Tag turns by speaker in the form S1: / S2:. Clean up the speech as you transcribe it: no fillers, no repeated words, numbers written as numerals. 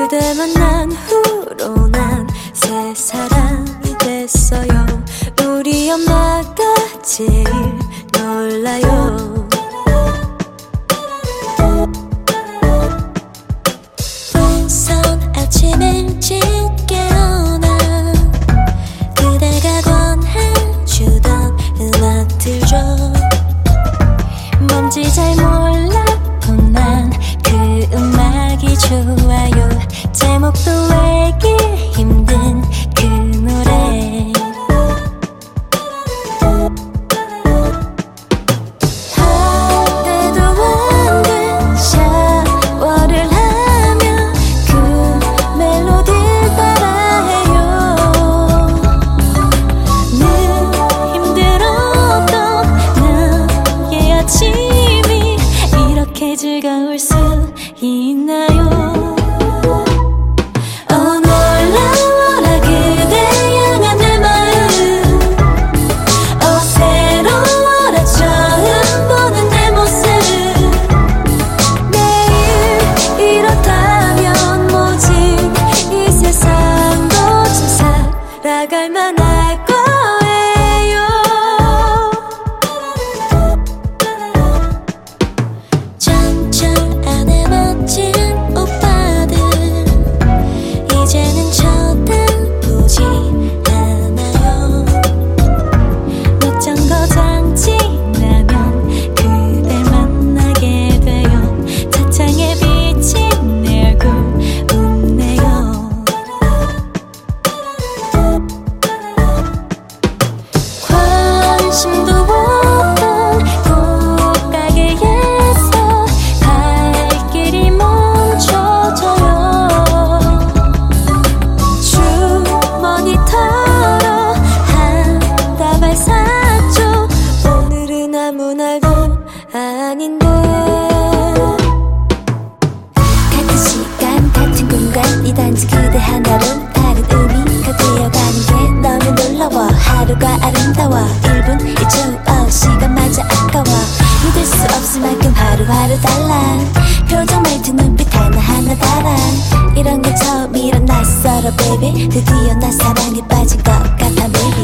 S1: 그대 만난 후로 난 새 사람이 됐어요. 우리 엄마가 제일 놀라요. 우선 아침 일찍 깨어나 그대가 권해주던 음악들죠. 뭔지 잘 몰랐던 난 그 음악이 좋아요. 제목도 알기 힘든 그 노래. 하루도 안 돼 샤워를 하며 그 멜로디 따라해요. 늘 힘들었던 나의 아침이 이렇게 즐거울 수 있나요? 놀라워라 그대 향한 내 마음. 새로워라 처음 보는 내 모습. 매일 이렇다면 뭐지 이 세상도 참 살아갈 만할 거예요. 전철 안에 멋진 오빠들 이제는 쳐다보지 않아요. 몇 정거장 지나면 그댈 만나게 돼요. 차창에 비친 내 얼굴 웃네요. 관심도 없던 꽃가게에서 갈 길이 멈춰져요. 주머니 털어 한 다발 샀죠. 오늘은 아무 날도 아닌데. 같은 시간 같은 공간 이 단지 그대 하나로 다른 의미가 되어가는 게 너무 놀라워. 하루가 아름다워 1분 1초 시간마저 아까워. 믿을 수 없을 만큼 하루하루 달라. 표정 말투 눈빛 하나하나 달아. 이런 게 처음이라 낯설어 baby. 드디어 나 사랑에 빠진 것 같아 매일.